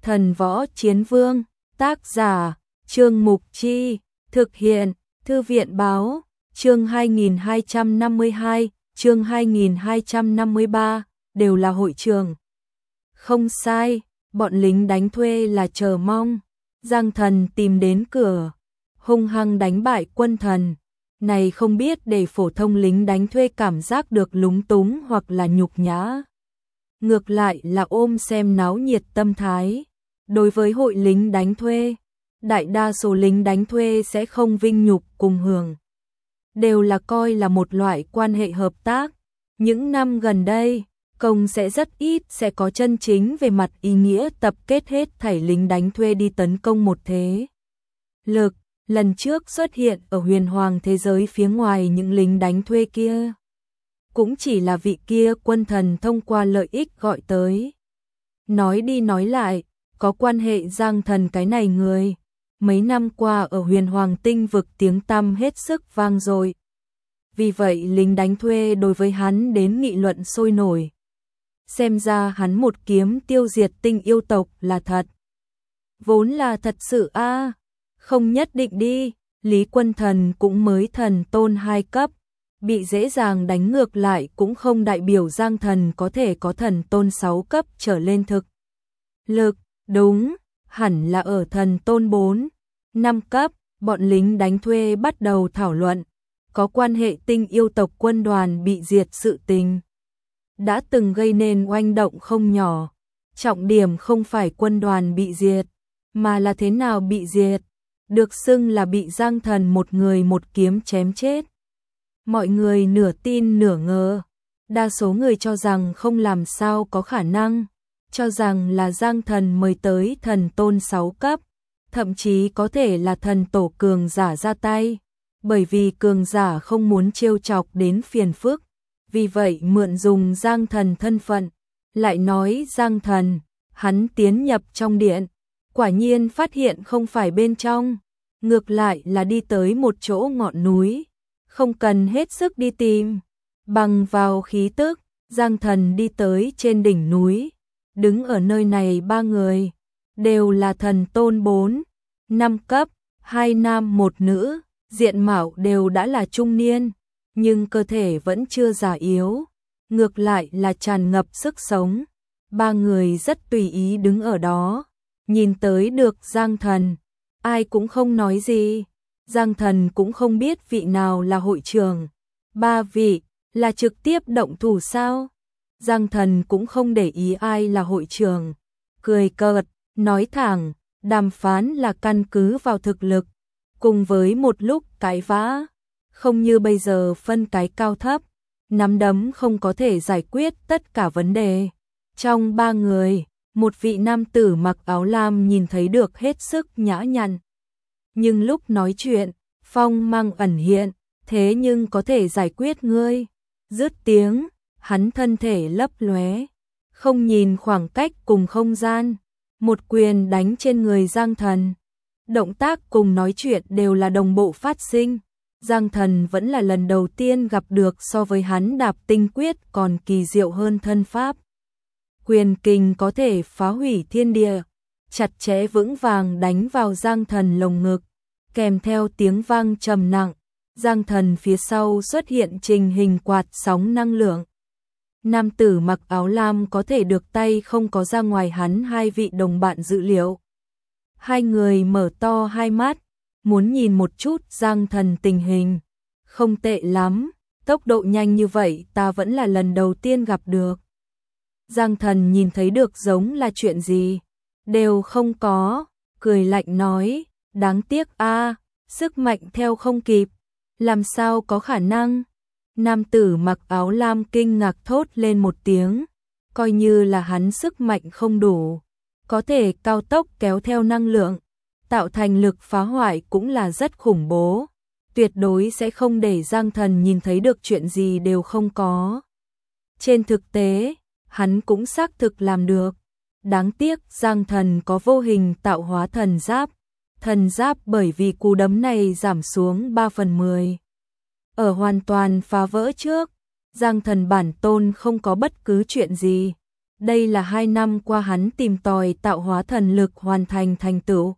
Thần Võ Chiến Vương, tác giả, Trương Mục Chi, thực hiện, Thư viện Báo, chương 2252, chương 2253, đều là hội trường. Không sai, bọn lính đánh thuê là chờ mong. Giang Thần tìm đến cửa, hung hăng đánh bại Quân Thần. Này không biết để phổ thông lính đánh thuê cảm giác được lúng túng hoặc là nhục nhã. Ngược lại là ôm xem náo nhiệt tâm thái. Đối với hội lính đánh thuê, đại đa số lính đánh thuê sẽ không vinh nhục cùng hưởng. Đều là coi là một loại quan hệ hợp tác. Những năm gần đây, công sẽ rất ít sẽ có chân chính về mặt ý nghĩa tập kết hết thảy lính đánh thuê đi tấn công một thế lực. Lần trước xuất hiện ở huyền hoàng thế giới phía ngoài những lính đánh thuê kia. Cũng chỉ là vị kia Quân Thần thông qua lợi ích gọi tới. Nói đi nói lại, có quan hệ Giang Thần cái này người. Mấy năm qua ở huyền hoàng tinh vực tiếng tăm hết sức vang dội. Vì vậy lính đánh thuê đối với hắn đến nghị luận sôi nổi. Xem ra hắn một kiếm tiêu diệt tinh yêu tộc là thật. Vốn là thật sự a, không nhất định đi. Lý Quân Thần cũng mới thần tôn 2 cấp, bị dễ dàng đánh ngược lại cũng không đại biểu Giang Thần có thể có thần tôn 6 cấp trở lên thực lực. Đúng, hẳn là ở thần tôn 4, 5 cấp, bọn lính đánh thuê bắt đầu thảo luận, có quan hệ tinh yêu tộc quân đoàn bị diệt sự tình. Đã từng gây nên oanh động không nhỏ, trọng điểm không phải quân đoàn bị diệt, mà là thế nào bị diệt, được xưng là bị Giang Thần một người một kiếm chém chết. Mọi người nửa tin nửa ngờ, đa số người cho rằng không làm sao có khả năng, cho rằng là Giang Thần mời tới thần tôn 6 cấp, thậm chí có thể là thần tổ cường giả ra tay, bởi vì cường giả không muốn trêu chọc đến phiền phức, vì vậy mượn dùng Giang Thần thân phận, lại nói Giang Thần, hắn tiến nhập trong điện, quả nhiên phát hiện không phải bên trong, ngược lại là đi tới một chỗ ngọn núi, không cần hết sức đi tìm, bằng vào khí tức, Giang Thần đi tới trên đỉnh núi, đứng ở nơi này 3 người, đều là thần tôn 4, 5 cấp, 2 nam 1 nữ, diện mạo đều đã là trung niên, nhưng cơ thể vẫn chưa già yếu, ngược lại là tràn ngập sức sống. 3 người rất tùy ý đứng ở đó, nhìn tới được Giang Thần, ai cũng không nói gì. Giang Thần cũng không biết vị nào là hội trưởng. 3 vị là trực tiếp động thủ sao? Giang Thần cũng không để ý ai là hội trưởng, cười cợt, nói thẳng, đàm phán là căn cứ vào thực lực, cùng với một lúc cãi vã, không như bây giờ phân cái cao thấp, nắm đấm không có thể giải quyết tất cả vấn đề. Trong 3 người, một vị nam tử mặc áo lam nhìn thấy được hết sức nhã nhặn. Nhưng lúc nói chuyện, phong mang ẩn hiện, thế nhưng có thể giải quyết ngươi. Dứt tiếng, hắn thân thể lấp lóe, không nhìn khoảng cách cùng không gian, một quyền đánh trên người Giang Thần. Động tác cùng nói chuyện đều là đồng bộ phát sinh. Giang Thần vẫn là lần đầu tiên gặp được so với hắn đạp tinh quyết còn kỳ diệu hơn thân pháp. Quyền kình có thể phá hủy thiên địa, chặt chẽ vững vàng đánh vào Giang Thần lồng ngực, kèm theo tiếng vang trầm nặng, Giang Thần phía sau xuất hiện trình hình quạt sóng năng lượng. Nam tử mặc áo lam có thể được tay không có ra ngoài hắn 2 vị đồng bạn dự liệu. 2 người mở to 2 mắt, muốn nhìn một chút Giang Thần tình hình. Không tệ lắm, tốc độ nhanh như vậy ta vẫn là lần đầu tiên gặp được. Giang Thần nhìn thấy được giống là chuyện gì, đều không có, cười lạnh nói, đáng tiếc a, sức mạnh theo không kịp, làm sao có khả năng. Nam tử mặc áo lam kinh ngạc thốt lên một tiếng, coi như là hắn sức mạnh không đủ, có thể cao tốc kéo theo năng lượng, tạo thành lực phá hoại cũng là rất khủng bố, tuyệt đối sẽ không để Giang Thần nhìn thấy được chuyện gì đều không có. Trên thực tế, hắn cũng xác thực làm được. Đáng tiếc Giang Thần có vô hình tạo hóa thần giáp bởi vì cú đấm này giảm xuống 3/10. Ở hoàn toàn phá vỡ trước, Giang Thần bản tôn không có bất cứ chuyện gì. Đây là 2 năm qua hắn tìm tòi tạo hóa thần lực hoàn thành thành tựu.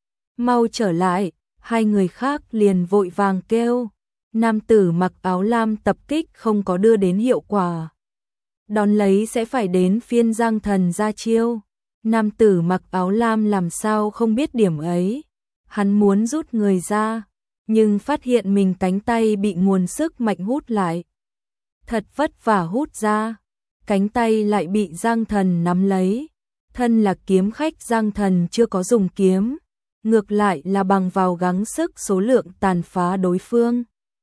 Mau trở lại, hai người khác liền vội vàng kêu. Nam tử mặc áo lam tập kích không có đưa đến hiệu quả. Đón lấy sẽ phải đến phiên Giang Thần ra chiêu. Nam tử mặc áo lam làm sao không biết điểm ấy. Hắn muốn rút người ra, nhưng phát hiện mình cánh tay bị nguồn sức mạnh hút lại. Thật vất vả hút ra, cánh tay lại bị Giang Thần nắm lấy. Thân là kiếm khách, Giang Thần chưa có dùng kiếm, ngược lại là bằng vào gắng sức số lượng tàn phá đối phương.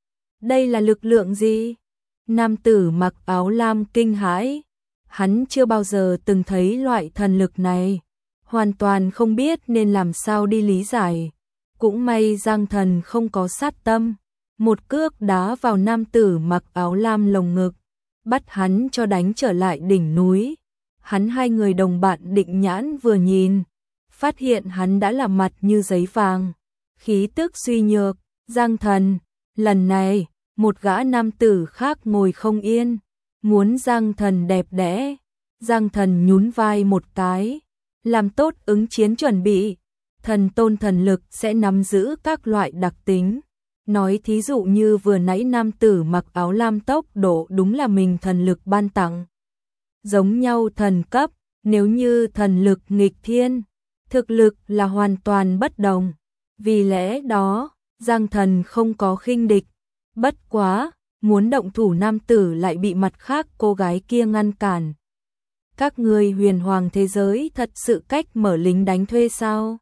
Đây là lực lượng gì? Nam tử mặc áo lam kinh hãi, hắn chưa bao giờ từng thấy loại thần lực này, hoàn toàn không biết nên làm sao đi lý giải. Cũng may Giang Thần không có sát tâm, một cước đá vào nam tử mặc áo lam lồng ngực, bắt hắn cho đánh trở lại đỉnh núi. Hắn hai người đồng bạn định nhãn vừa nhìn, phát hiện hắn đã là mặt như giấy vàng, khí tức suy nhược. Giang Thần, lần này, một gã nam tử khác ngồi không yên, muốn Giang Thần đẹp đẽ. Giang Thần nhún vai một cái, làm tốt ứng chiến chuẩn bị. Thần tôn thần lực sẽ nắm giữ các loại đặc tính. Nói thí dụ như vừa nãy nam tử mặc áo lam tốc độ đúng là mình thần lực ban tặng. Giống nhau thần cấp, nếu như thần lực nghịch thiên, thực lực là hoàn toàn bất đồng. Vì lẽ đó, Giang Thần không có khinh địch. Bất quá, muốn động thủ nam tử lại bị mặt khác cô gái kia ngăn cản. Các ngươi huyền hoàng thế giới thật sự cách mở lính đánh thuê sao?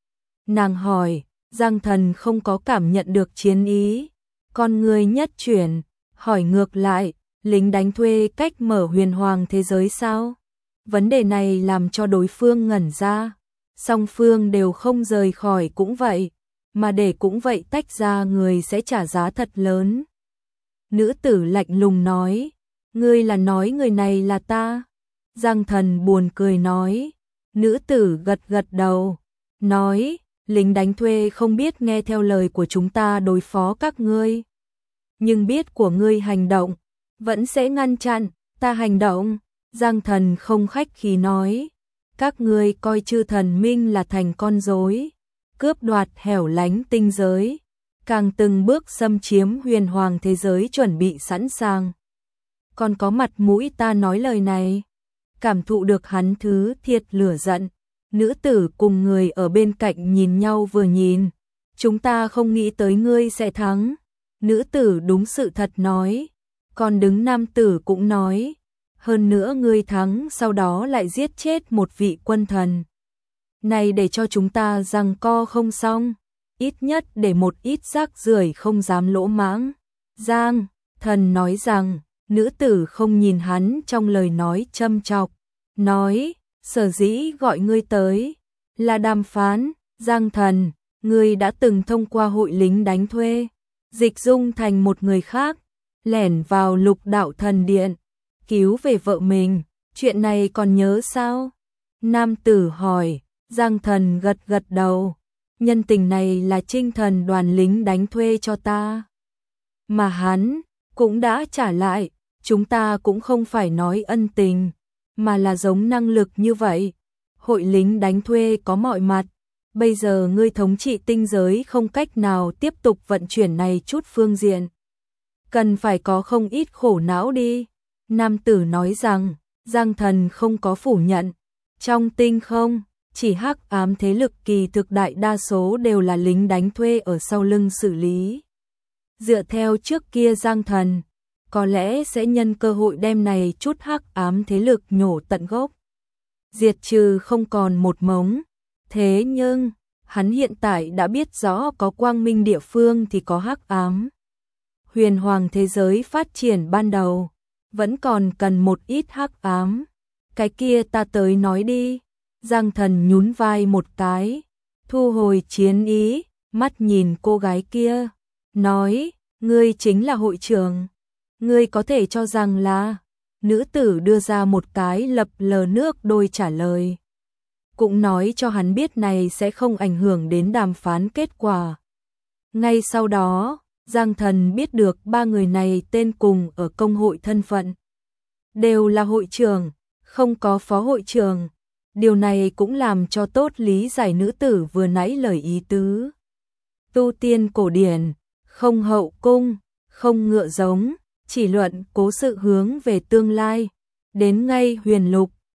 Nàng hỏi. Giang Thần không có cảm nhận được chiến ý. Con người nhất chuyển, hỏi ngược lại, lính đánh thuê cách mở huyền hoàng thế giới sao? Vấn đề này làm cho đối phương ngẩn ra. Song phương đều không rời khỏi cũng vậy, mà để cũng vậy tách ra người sẽ trả giá thật lớn. Nữ tử lạnh lùng nói, ngươi là nói người này là ta? Giang Thần buồn cười nói. Nữ tử gật gật đầu, nói, lính đánh thuê không biết nghe theo lời của chúng ta đối phó các ngươi, nhưng biết của ngươi hành động, vẫn sẽ ngăn chặn ta hành động. Giang Thần không khách khí nói, các ngươi coi chư thần minh là thành con rối, cướp đoạt hẻo lánh tinh giới, càng từng bước xâm chiếm huyền hoàng thế giới chuẩn bị sẵn sàng. Còn có mặt mũi ta nói lời này? Cảm thụ được hắn thứ thiệt lửa giận, nữ tử cùng người ở bên cạnh nhìn nhau vừa nhìn. Chúng ta không nghĩ tới ngươi sẽ thắng. Nữ tử đúng sự thật nói. Còn đứng nam tử cũng nói. Hơn nữa ngươi thắng sau đó lại giết chết một vị quân thần. Này để cho chúng ta giằng co không xong. Ít nhất để một ít rác rưởi không dám lỗ mãng. Giang Thần nói rằng, nữ tử không nhìn hắn trong lời nói châm chọc. Nói, sở dĩ gọi ngươi tới là đàm phán. Giang Thần, ngươi đã từng thông qua hội lính đánh thuê, dịch dung thành một người khác, lẻn vào Lục Đạo Thần Điện, cứu về vợ mình, chuyện này còn nhớ sao? Nam tử hỏi. Giang Thần gật gật đầu, nhân tình này là Trinh Thần đoàn lính đánh thuê cho ta, mà hắn cũng đã trả lại. Chúng ta cũng không phải nói ân tình, mà là giống năng lực như vậy. Hội lính đánh thuê có mọi mặt, bây giờ ngươi thống trị tinh giới không cách nào tiếp tục vận chuyển này chút phương diện, cần phải có không ít khổ não đi. Nam tử nói rằng. Giang Thần không có phủ nhận, trong tinh không chỉ hắc ám thế lực kỳ thực đại đa số đều là lính đánh thuê ở sau lưng xử lý. Dựa theo trước kia Giang Thần có lẽ sẽ nhân cơ hội đem này chút hắc ám thế lực nhổ tận gốc, diệt trừ không còn một mống. Thế nhưng, hắn hiện tại đã biết rõ có quang minh địa phương thì có hắc ám. Huyền hoàng thế giới phát triển ban đầu, vẫn còn cần một ít hắc ám. Cái kia ta tới nói đi. Giang Thần nhún vai một cái, thu hồi chiến ý, mắt nhìn cô gái kia, nói, ngươi chính là hội trưởng. Ngươi có thể cho rằng là. Nữ tử đưa ra một cái lập lờ nước đôi trả lời, cũng nói cho hắn biết này sẽ không ảnh hưởng đến đàm phán kết quả. Ngay sau đó, Giang Thần biết được ba người này tên cùng ở công hội thân phận, đều là hội trưởng. không có phó hội trưởng. Điều này cũng làm cho tốt lý giải nữ tử vừa nãy lời ý tứ. Tu tiên cổ điển, không hậu cung, không ngựa giống, chỉ luận cố sự hướng về tương lai. Đến ngay huyền lục,